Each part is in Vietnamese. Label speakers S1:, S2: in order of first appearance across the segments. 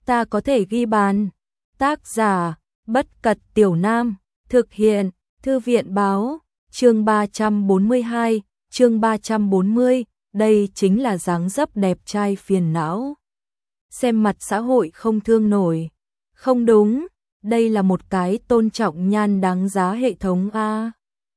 S1: ta có thể ghi bàn. Tác giả, Bất Cật Tiểu Nam, thực hiện, Thư viện báo, chương 342, chương 340, đây chính là dáng dấp đẹp trai phiền não. Xem mặt xã hội không thương nổi. Không đúng, đây là một cái tôn trọng nhan đáng giá hệ thống A.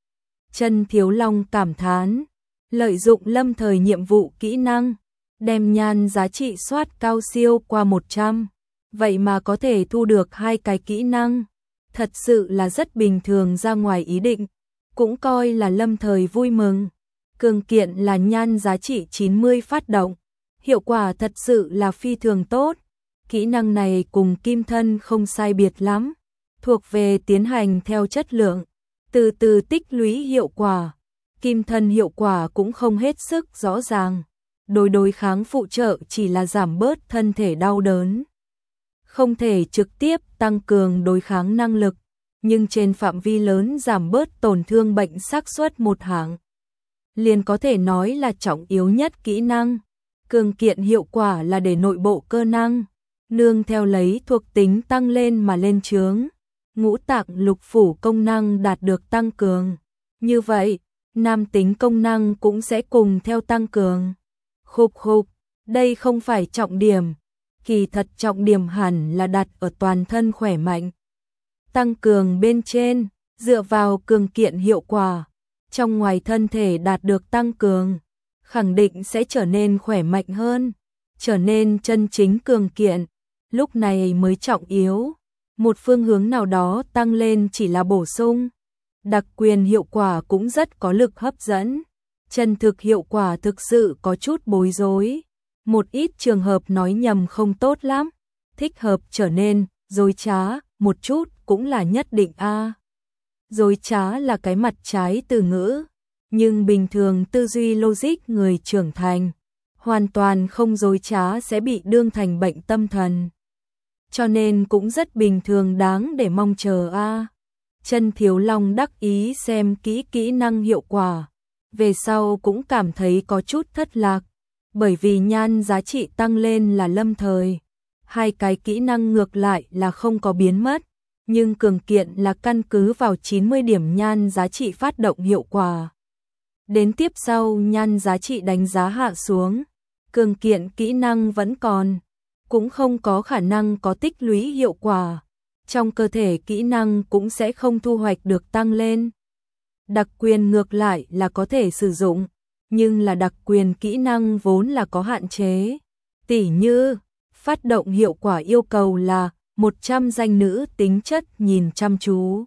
S1: Chân Thiếu Long cảm thán, lợi dụng lâm thời nhiệm vụ kỹ năng, đem nhan giá trị soát cao siêu qua 100, vậy mà có thể thu được 2 cái kỹ năng, thật sự là rất bình thường ra ngoài ý định, cũng coi là lâm thời vui mừng. Cường kiện là nhan giá trị 90 phát động, hiệu quả thật sự là phi thường tốt, kỹ năng này cùng kim thân không sai biệt lắm, thuộc về tiến hành theo chất lượng, từ từ tích lũy hiệu quả. Kim thân hiệu quả cũng không hết sức rõ ràng, đối kháng phụ trợ chỉ là giảm bớt thân thể đau đớn, không thể trực tiếp tăng cường đối kháng năng lực, nhưng trên phạm vi lớn giảm bớt tổn thương bệnh xác suất một hạng, liền có thể nói là trọng yếu nhất kỹ năng. Cường kiện hiệu quả là để nội bộ cơ năng, nương theo lấy thuộc tính tăng lên mà lên chướng, ngũ tạng lục phủ công năng đạt được tăng cường. Như vậy, nam tính công năng cũng sẽ cùng theo tăng cường. Khục, đây không phải trọng điểm, kỳ thật trọng điểm hẳn là đặt ở toàn thân khỏe mạnh. Tăng cường bên trên, dựa vào cường kiện hiệu quả, trong ngoài thân thể đạt được tăng cường, khẳng định sẽ trở nên khỏe mạnh hơn, trở nên chân chính cường kiện, lúc này mới trọng yếu. Một phương hướng nào đó tăng lên chỉ là bổ sung. Đặc quyền hiệu quả cũng rất có lực hấp dẫn. Chân thực hiệu quả thực sự có chút bối rối. Một ít trường hợp nói nhầm không tốt lắm. Thích hợp trở nên dối trá một chút cũng là nhất định A. Dối trá là cái mặt trái từ ngữ. Nhưng bình thường tư duy logic người trưởng thành, hoàn toàn không dối trá sẽ bị đương thành bệnh tâm thần. Cho nên cũng rất bình thường đáng để mong chờ A. Chân Thiếu Long đắc ý xem kỹ kỹ năng hiệu quả, về sau cũng cảm thấy có chút thất lạc, bởi vì nhan giá trị tăng lên là lâm thời, 2 cái kỹ năng ngược lại là không có biến mất, nhưng cường kiện là căn cứ vào 90 điểm nhan giá trị phát động hiệu quả. Đến tiếp sau nhan giá trị đánh giá hạ xuống, cường kiện kỹ năng vẫn còn, cũng không có khả năng có tích lũy hiệu quả. Trong cơ thể kỹ năng cũng sẽ không thu hoạch được tăng lên. Đặc quyền ngược lại là có thể sử dụng, nhưng là đặc quyền kỹ năng vốn là có hạn chế. Tỉ như, phát động hiệu quả yêu cầu là 100 danh nữ tính chất nhìn chăm chú.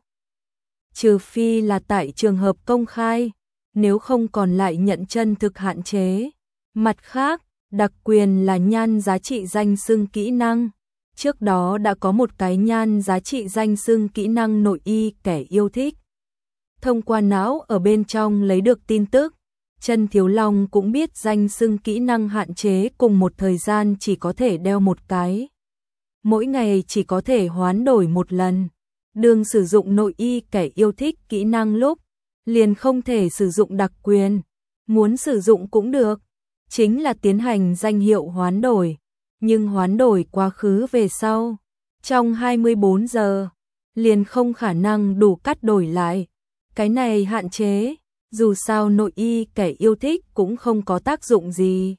S1: Trừ phi là tại trường hợp công khai, nếu không còn lại nhận chân thực hạn chế. Mặt khác, đặc quyền là nhan giá trị danh xưng kỹ năng. Trước đó đã có một cái nhan giá trị danh xưng kỹ năng nội y kẻ yêu thích. Thông qua não ở bên trong lấy được tin tức, Chân Thiếu Long cũng biết danh xưng kỹ năng hạn chế cùng một thời gian chỉ có thể đeo một cái. Mỗi ngày chỉ có thể hoán đổi một lần. Đương sử dụng nội y kẻ yêu thích kỹ năng lúc, liền không thể sử dụng đặc quyền. Muốn sử dụng cũng được, chính là tiến hành danh hiệu hoán đổi. Nhưng hoán đổi quá khứ về sau, trong 24 giờ, liền không khả năng đủ cắt đổi lại. Cái này hạn chế, dù sao nội y kẻ yêu thích cũng không có tác dụng gì.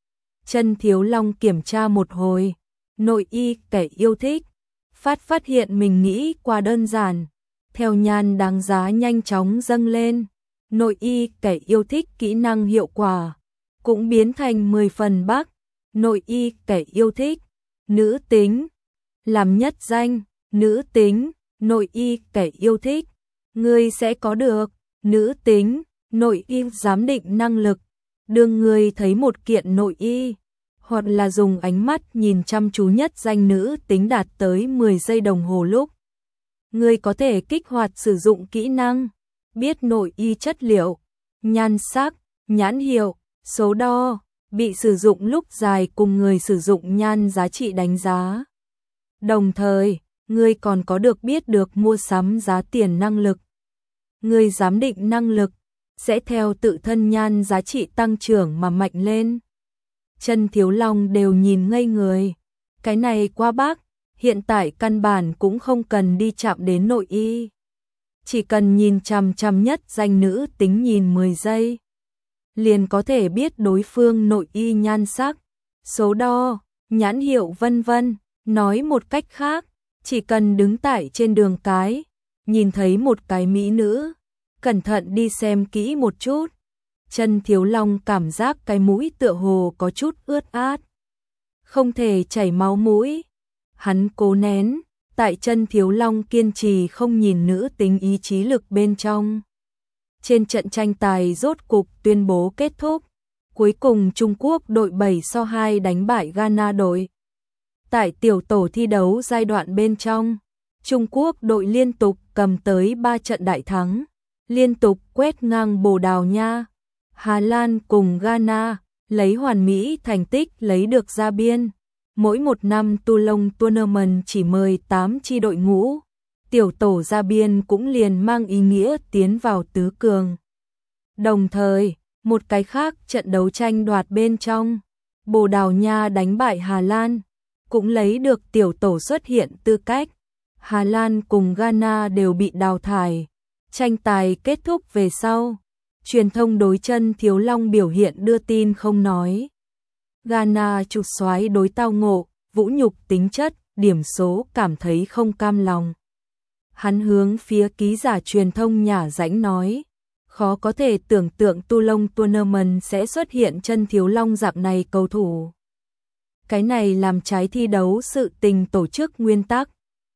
S1: Chân Thiếu Long kiểm tra một hồi, nội y kẻ yêu thích, phát hiện mình nghĩ quá đơn giản, theo nhan đáng giá nhanh chóng dâng lên, nội y kẻ yêu thích kỹ năng hiệu quả, cũng biến thành 10 phần bắc. Nội y kẻ yêu thích, nữ tính, làm nhất danh, nữ tính, nội y kẻ yêu thích, ngươi sẽ có được, nữ tính, nội y giám định năng lực, đương ngươi thấy một kiện nội y, hoặc là dùng ánh mắt nhìn chăm chú nhất danh nữ tính đạt tới 10 giây đồng hồ lúc. Ngươi có thể kích hoạt sử dụng kỹ năng, biết nội y chất liệu, nhan sắc, nhãn hiệu, số đo, bị sử dụng lúc dài cùng người sử dụng nhan giá trị đánh giá. Đồng thời, ngươi còn có được biết được mua sắm giá tiền năng lực. Ngươi giám định năng lực, sẽ theo tự thân nhan giá trị tăng trưởng mà mạnh lên. Chân Thiếu Long đều nhìn ngây người. Cái này quá bác, hiện tại căn bản cũng không cần đi chạm đến nội y. Chỉ cần nhìn chằm chằm nhất danh nữ tính nhìn 10 giây. Liền có thể biết đối phương nội y nhan sắc, số đo, nhãn hiệu vân vân. Nói một cách khác, chỉ cần đứng tại trên đường cái, nhìn thấy một cái mỹ nữ, cẩn thận đi xem kỹ một chút. Chân Thiếu Long cảm giác cái mũi tựa hồ có chút ướt át, không thể chảy máu mũi. Hắn cố nén, tại Chân Thiếu Long kiên trì không nhìn nữ tính ý chí lực bên trong. Trên trận tranh tài rốt cục tuyên bố kết thúc. Cuối cùng Trung Quốc đội 7-2 đánh bại Ghana đội. Tại tiểu tổ thi đấu giai đoạn bên trong, Trung Quốc đội liên tục cầm tới 3 trận đại thắng, liên tục quét ngang Bồ Đào Nha, Hà Lan cùng Ghana, lấy hoàn mỹ thành tích lấy được ra biên. Mỗi một năm Toulon Tournament chỉ mời 8 chi đội ngũ, tiểu tổ ra biên cũng liền mang ý nghĩa tiến vào tứ cường. Đồng thời, một cái khác trận đấu tranh đoạt bên trong, Bồ Đào Nha đánh bại Hà Lan, cũng lấy được tiểu tổ xuất hiện tư cách. Hà Lan cùng Ghana đều bị đào thải. Tranh tài kết thúc về sau, truyền thông đối Chân Thiếu Long biểu hiện đưa tin không nói. Ghana trục xoái đối tao ngộ, vũ nhục tính chất, điểm số cảm thấy không cam lòng. Hắn hướng phía ký giả truyền thông nhả rãnh nói, khó có thể tưởng tượng Toulon Tournament sẽ xuất hiện Chân Thiếu Long dạng này cầu thủ. Cái này làm trái thi đấu sự tình tổ chức nguyên tắc,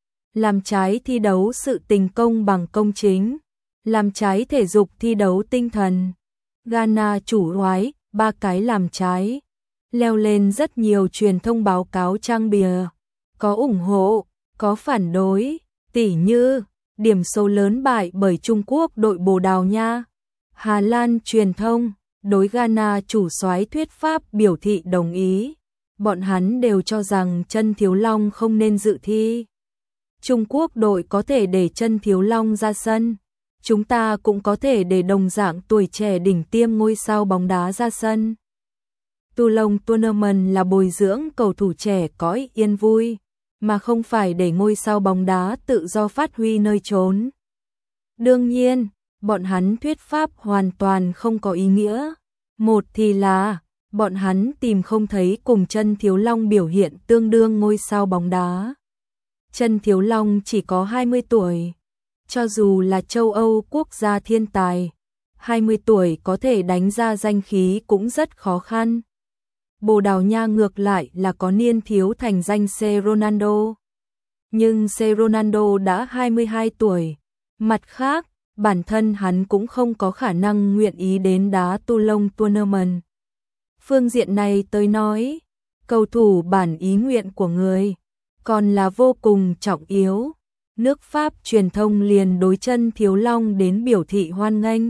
S1: làm trái thi đấu sự tình công bằng công chính, làm trái thể dục thi đấu tinh thần. Ghana chủ soái 3 cái làm trái, leo lên rất nhiều truyền thông báo cáo trang bìa, có ủng hộ, có phản đối, tỉ như điểm số lớn bại bởi Trung Quốc đội Bồ Đào Nha. Hà Lan truyền thông đối Ghana chủ soái thuyết pháp biểu thị đồng ý. Bọn hắn đều cho rằng Chân Thiếu Long không nên dự thi. Trung Quốc đội có thể để Chân Thiếu Long ra sân. Chúng ta cũng có thể để đồng dạng tuổi trẻ đỉnh tiêm ngôi sao bóng đá ra sân. Toulon Tournament là bồi dưỡng cầu thủ trẻ có yên vui, mà không phải để ngôi sao bóng đá tự do phát huy nơi trốn. Đương nhiên, bọn hắn thuyết pháp hoàn toàn không có ý nghĩa. Một thì là bọn hắn tìm không thấy cùng Chân Thiếu Long biểu hiện tương đương ngôi sao bóng đá. Chân Thiếu Long chỉ có 20 tuổi. Cho dù là châu Âu quốc gia thiên tài, 20 tuổi có thể đánh ra danh khí cũng rất khó khăn. Bồ Đào Nha ngược lại là có niên thiếu thành danh C. Ronaldo. Nhưng C. Ronaldo đã 22 tuổi. Mặt khác, bản thân hắn cũng không có khả năng nguyện ý đến đá Toulon Tournament. Phương diện này tôi nói, cầu thủ bản ý nguyện của người, còn là vô cùng trọng yếu. Nước Pháp truyền thông liền đối Chân Thiếu Long đến biểu thị hoan nghênh.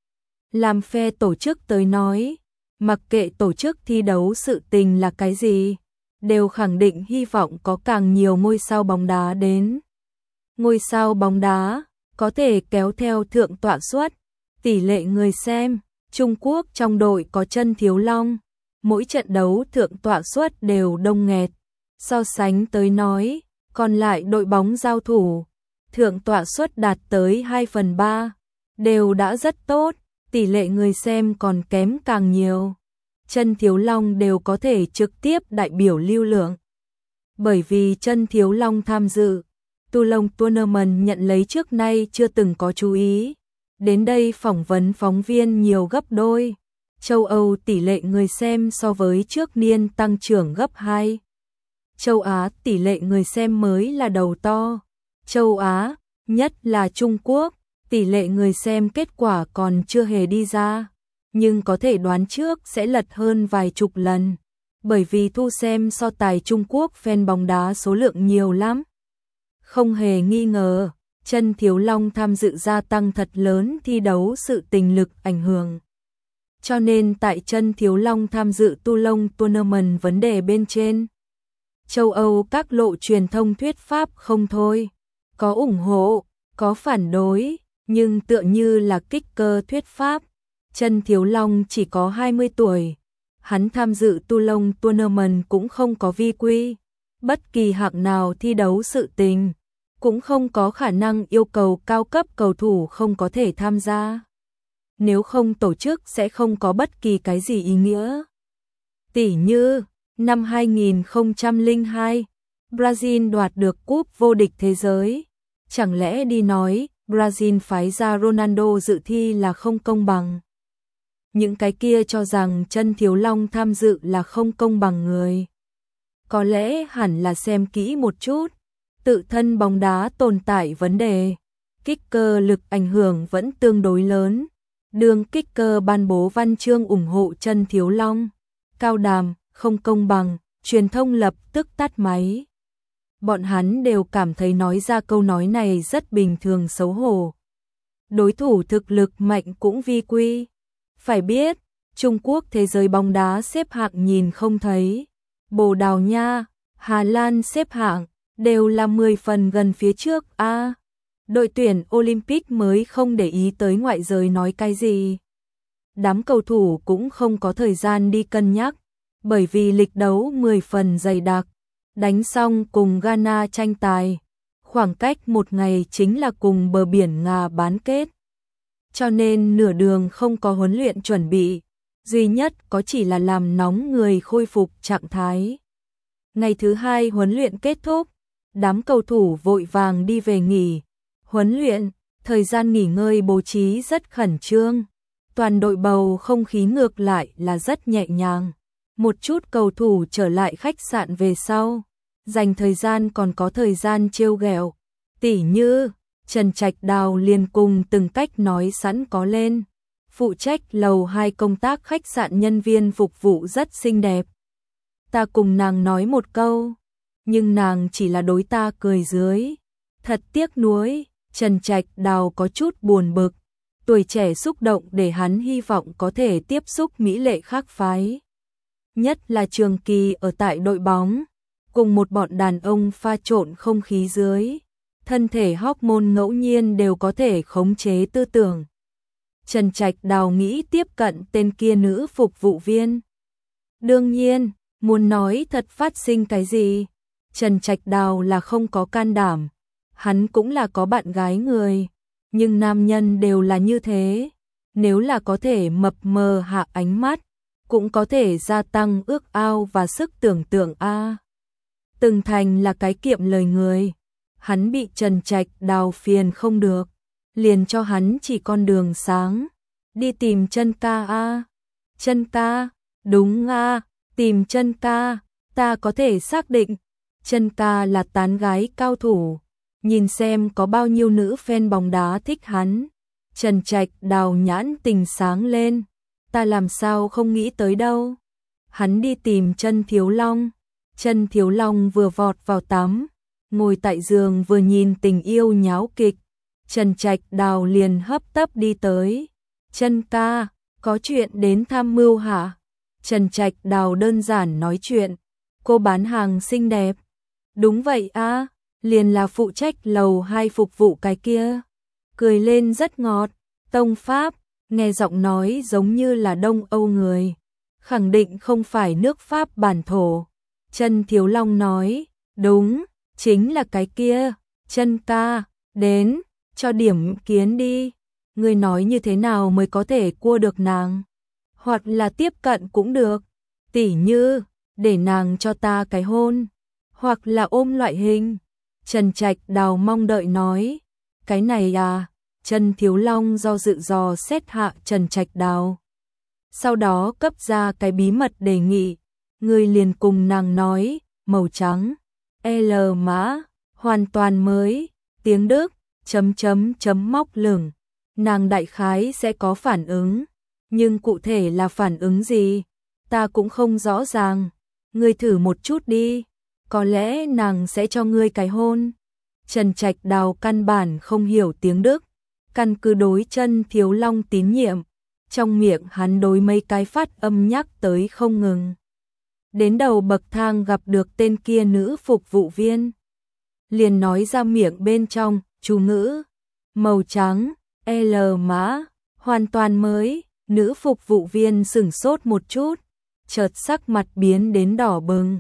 S1: Làm phe tổ chức tới nói, mặc kệ tổ chức thi đấu sự tình là cái gì, đều khẳng định hy vọng có càng nhiều ngôi sao bóng đá đến. Ngôi sao bóng đá có thể kéo theo thượng tọa suất, tỷ lệ người xem. Trung Quốc trong đội có Chân Thiếu Long, mỗi trận đấu thượng tọa suất đều đông nghẹt. So sánh tới nói, còn lại đội bóng giao thủ, thượng tọa suất đạt tới 2/3, đều đã rất tốt, tỷ lệ người xem còn kém càng nhiều. Chân Thiếu Long đều có thể trực tiếp đại biểu lưu lượng. Bởi vì Chân Thiếu Long tham dự Toulon Tournament nhận lấy trước nay chưa từng có chú ý. Đến đây phỏng vấn phóng viên nhiều gấp đôi. Châu Âu tỷ lệ người xem so với trước niên tăng trưởng gấp 2. Châu Á tỷ lệ người xem mới là đầu to. Châu Á, nhất là Trung Quốc, tỷ lệ người xem kết quả còn chưa hề đi ra, nhưng có thể đoán trước sẽ lật hơn vài chục lần, bởi vì thu xem so tài Trung Quốc fan bóng đá số lượng nhiều lắm. Không hề nghi ngờ, Chân Thiếu Long tham dự gia tăng thật lớn thi đấu sự tình lực ảnh hưởng. Cho nên tại Chân Thiếu Long tham dự Toulon Tournament vấn đề bên trên, châu Âu các lộ truyền thông thuyết pháp không thôi, có ủng hộ, có phản đối, nhưng tựa như là kích cơ thuyết pháp. Chân Thiếu Long chỉ có 20 tuổi, hắn tham dự Toulon Tournament cũng không có vi quy, bất kỳ hạng nào thi đấu sự tình, cũng không có khả năng yêu cầu cao cấp cầu thủ không có thể tham gia. Nếu không tổ chức sẽ không có bất kỳ cái gì ý nghĩa. Tỉ như, năm 2002, Brazil đoạt được cúp vô địch thế giới. Chẳng lẽ đi nói, Brazil phái ra Ronaldo dự thi là không công bằng? Những cái kia cho rằng Chân Thiếu Long tham dự là không công bằng người. Có lẽ hẳn là xem kỹ một chút. Tự thân bóng đá tồn tại vấn đề. Kicker lực ảnh hưởng vẫn tương đối lớn. Đường Kicker ban bố văn chương ủng hộ Chân Thiếu Long. Cao đàm, không công bằng, truyền thông lập tức tắt máy. Bọn hắn đều cảm thấy nói ra câu nói này rất bình thường xấu hổ. Đối thủ thực lực mạnh cũng vi quy. Phải biết, Trung Quốc thế giới bóng đá xếp hạng nhìn không thấy. Bồ Đào Nha, Hà Lan xếp hạng, đều là 10 phần gần phía trước a. Đội tuyển Olympic mới không để ý tới ngoại giới nói cái gì. Đám cầu thủ cũng không có thời gian đi cân nhắc, bởi vì lịch đấu 10 phần dày đặc. Đánh xong cùng Ghana tranh tài, khoảng cách một ngày chính là cùng bờ biển Nga bán kết. Cho nên nửa đường không có huấn luyện chuẩn bị, duy nhất có chỉ là làm nóng người khôi phục trạng thái. Ngày thứ hai huấn luyện kết thúc, đám cầu thủ vội vàng đi về nghỉ. Huấn luyện, thời gian nghỉ ngơi bố trí rất khẩn trương. Toàn đội bầu không khí ngược lại là rất nhẹ nhàng. Một chút cầu thủ trở lại khách sạn về sau, dành thời gian còn có thời gian trêu ghẹo. Tỉ như, Trần Trạch Đào liền cùng từng cách nói sẵn có lên. Phụ trách lầu 2 công tác khách sạn nhân viên phục vụ rất xinh đẹp. Ta cùng nàng nói một câu, nhưng nàng chỉ là đối ta cười dưới. Thật tiếc nuối, Trần Trạch Đào có chút buồn bực. Tuổi trẻ xúc động để hắn hy vọng có thể tiếp xúc mỹ lệ khác phái. Nhất là Trường Kỳ ở tại đội bóng, cùng một bọn đàn ông pha trộn không khí dưới. Thân thể hormone ngẫu nhiên đều có thể khống chế tư tưởng. Trần Trạch Đào nghĩ tiếp cận tên kia nữ phục vụ viên. Đương nhiên, muốn nói thật phát sinh cái gì, Trần Trạch Đào là không có can đảm. Hắn cũng là có bạn gái người, nhưng nam nhân đều là như thế. Nếu là có thể mập mờ hạ ánh mắt, cũng có thể gia tăng ước ao và sức tưởng tượng a. Từng thành là cái kiệm lời người. Hắn bị Trần Trạch Đào phiền không được, liền cho hắn chỉ con đường sáng. Đi tìm Chân ca a. Chân ca, đúng a, tìm Chân ca, ta có thể xác định. Chân ca là tán gái cao thủ, nhìn xem có bao nhiêu nữ fan bóng đá thích hắn. Trần Trạch Đào nhãn tình sáng lên, ta làm sao không nghĩ tới đâu. Hắn đi tìm Chân Thiếu Long. Chân Thiếu Long vừa vọt vào tắm, ngồi tại giường vừa nhìn tình yêu nháo kịch. Trần Trạch Đào liền hấp tấp đi tới. Chân ca, có chuyện đến tham mưu hả? Trần Trạch Đào đơn giản nói chuyện. Cô bán hàng xinh đẹp. Đúng vậy a, liền là phụ trách lầu 2 phục vụ cái kia. Cười lên rất ngọt. Tông Pháp, nghe giọng nói giống như là Đông Âu người. Khẳng định không phải nước Pháp bản thổ. Chân Thiếu Long nói, đúng, chính là cái kia. Chân ca, đến, cho điểm kiến đi. Ngươi nói như thế nào mới có thể cua được nàng? Hoặc là tiếp cận cũng được. Tỉ như, để nàng cho ta cái hôn. Hoặc là ôm loại hình. Trần Trạch Đào mong đợi nói. Cái này à? Chân Thiếu Long do dự dò xét hạ Trần Trạch Đào. Sau đó cấp ra cái bí mật đề nghị. Ngươi liền cùng nàng nói, màu trắng, L mã, hoàn toàn mới, tiếng Đức, móc lửng. Nàng đại khái sẽ có phản ứng, nhưng cụ thể là phản ứng gì, ta cũng không rõ ràng. Ngươi thử một chút đi, có lẽ nàng sẽ cho ngươi cái hôn. Trần Trạch Đào căn bản không hiểu tiếng Đức, căn cứ đối Chân Thiếu Long tín nhiệm, trong miệng hắn đối mấy cái phát âm nhắc tới không ngừng. Đến đầu bậc thang gặp được tên kia nữ phục vụ viên, liền nói ra miệng bên trong, chú ngữ, màu trắng, L mã, hoàn toàn mới. Nữ phục vụ viên sửng sốt một chút, chợt sắc mặt biến đến đỏ bừng.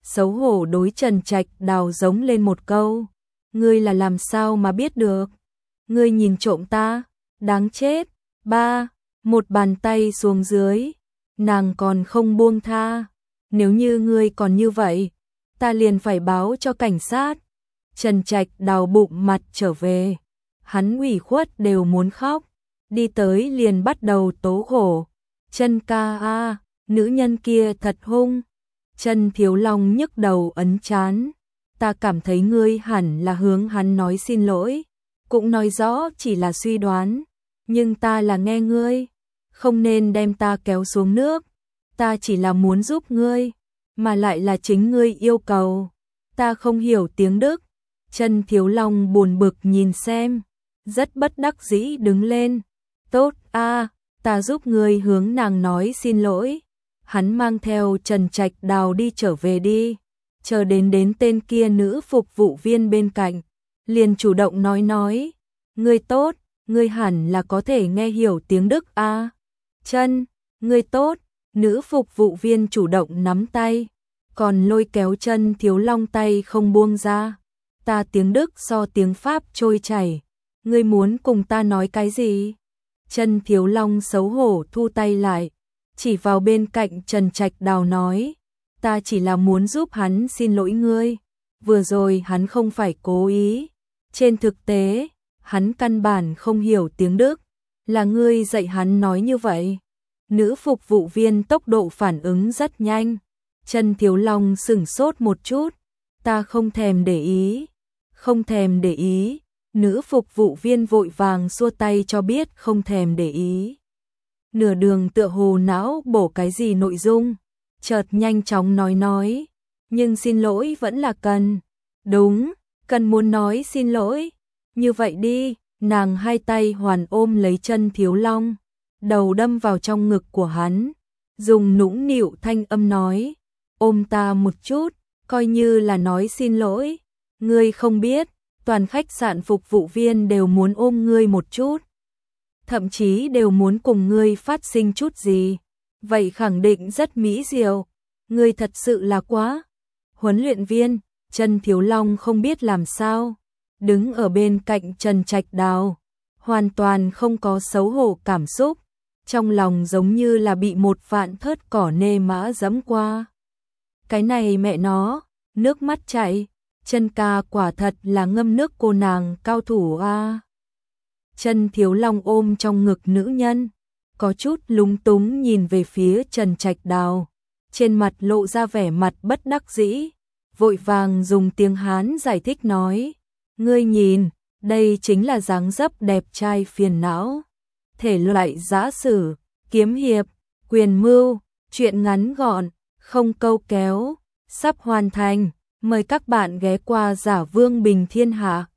S1: xấu hổ đối Trần Trạch Đào giống lên một câu. Ngươi là làm sao mà biết được? Ngươi nhìn trộm ta, đáng chết. Ba, một bàn tay xuống dưới, nàng còn không buông tha. Nếu như ngươi còn như vậy, ta liền phải báo cho cảnh sát. Trần Trạch Đào bụng mặt trở về, hắn ủy khuất đều muốn khóc, đi tới liền bắt đầu tố khổ. Trần ca a, nữ nhân kia thật hung. Trần Thiếu Long nhức đầu ấn trán. Ta cảm thấy ngươi hẳn là hướng hắn nói xin lỗi, cũng nói rõ chỉ là suy đoán, nhưng ta là nghe ngươi, không nên đem ta kéo xuống nước, ta chỉ là muốn giúp ngươi, mà lại là chính ngươi yêu cầu, ta không hiểu tiếng Đức. Trần Thiếu Long buồn bực nhìn xem, rất bất đắc dĩ đứng lên. Tốt a, ta giúp ngươi hướng nàng nói xin lỗi. Hắn mang theo Trần Trạch Đào đi trở về đi, chờ đến tên kia nữ phục vụ viên bên cạnh, liền chủ động nói, ngươi tốt, ngươi hẳn là có thể nghe hiểu tiếng Đức a. Chân, ngươi tốt, nữ phục vụ viên chủ động nắm tay, còn lôi kéo Trần Thiếu Long tay không buông ra. Ta tiếng Đức so tiếng Pháp trôi chảy, ngươi muốn cùng ta nói cái gì? Trần Thiếu Long xấu hổ thu tay lại, chỉ vào bên cạnh Trần Trạch Đào nói, ta chỉ là muốn giúp hắn xin lỗi ngươi, vừa rồi hắn không phải cố ý, trên thực tế, hắn căn bản không hiểu tiếng Đức, là ngươi dạy hắn nói như vậy. Nữ phục vụ viên tốc độ phản ứng rất nhanh, Trần Thiếu Long sửng sốt một chút, ta không thèm để ý, không thèm để ý, nữ phục vụ viên vội vàng xua tay cho biết không thèm để ý. Nửa đường tựa hồ não bổ cái gì nội dung, chợt nhanh chóng nói, nhưng xin lỗi vẫn là cần. Đúng, cần muốn nói xin lỗi. Như vậy đi, nàng hai tay hoàn ôm lấy Trần Thiếu Long, đầu đâm vào trong ngực của hắn, dùng nũng nịu thanh âm nói, ôm ta một chút, coi như là nói xin lỗi. Ngươi không biết, toàn khách sạn phục vụ viên đều muốn ôm ngươi một chút, thậm chí đều muốn cùng ngươi phát sinh chút gì, vậy khẳng định rất mỹ diệu, ngươi thật sự là quá. Huấn luyện viên, Trần Thiếu Long không biết làm sao, đứng ở bên cạnh Trần Trạch Đào, hoàn toàn không có xấu hổ cảm xúc, trong lòng giống như là bị một vạn thớt cỏ nê mã dẫm qua. Cái này mẹ nó, nước mắt chảy, Trần ca quả thật là ngâm nước cô nàng cao thủ a. Trần Thiếu Long ôm trong ngực nữ nhân, có chút lúng túng nhìn về phía Trần Trạch Đào, trên mặt lộ ra vẻ mặt bất đắc dĩ, vội vàng dùng tiếng Hán giải thích nói, ngươi nhìn, đây chính là dáng dấp đẹp trai phiền não, thể loại giã sử, kiếm hiệp, quyền mưu, truyện ngắn gọn, không câu kéo, sắp hoàn thành, mời các bạn ghé qua Giả Vương Bình Thiên Hạ.